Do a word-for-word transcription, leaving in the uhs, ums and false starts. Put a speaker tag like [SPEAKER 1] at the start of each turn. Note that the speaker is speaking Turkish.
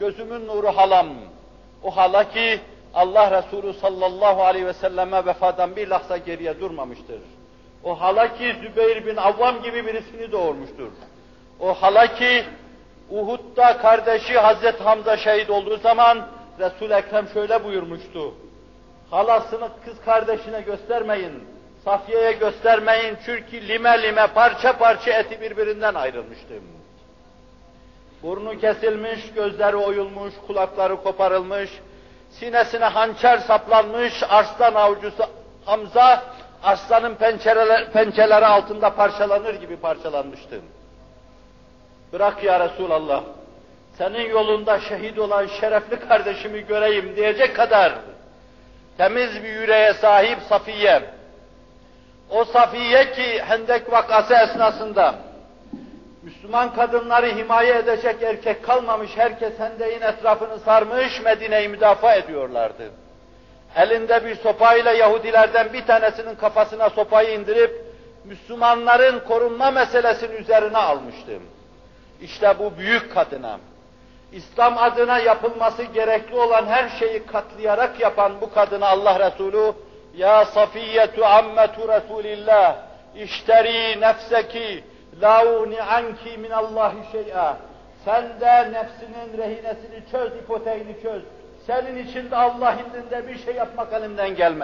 [SPEAKER 1] Gözümün nuru halam, o hala ki Allah Resulü sallallahu aleyhi ve selleme vefadan bir lahza geriye durmamıştır. O hala ki Zübeyir bin Avvam gibi birisini doğurmuştur. O hala ki Uhud'da kardeşi Hazreti Hamza şehit olduğu zaman Resul-i Ekrem şöyle buyurmuştu. Halasını kız kardeşine göstermeyin, Safiye'ye göstermeyin çünkü lime lime parça parça eti birbirinden ayrılmıştı. Burnu kesilmiş, gözleri oyulmuş, kulakları koparılmış, sinesine hançer saplanmış, arslan avcısı Hamza, arslanın pençeleri, pençeleri altında parçalanır gibi parçalanmıştı. Bırak ya Resulallah, senin yolunda şehit olan şerefli kardeşimi göreyim diyecek kadar temiz bir yüreğe sahip Safiye. O Safiye ki Hendek vakası esnasında Müslüman kadınları himaye edecek erkek kalmamış, herkes Hendek'in etrafını sarmış, Medine'yi müdafaa ediyorlardı. Elinde bir sopayla Yahudilerden bir tanesinin kafasına sopayı indirip Müslümanların korunma meselesini üzerine almıştı. İşte bu büyük kadına, İslam adına yapılması gerekli olan her şeyi katlayarak yapan bu kadına Allah Resulü, ya Safiyetu ammetu Resulillah, işteri nefseki, la uni anki minallahi şey'a. Sen de nefsinin rehinesini çöz, ipoteğini çöz. Senin için de Allah indinde bir şey yapmak elimden gelmez.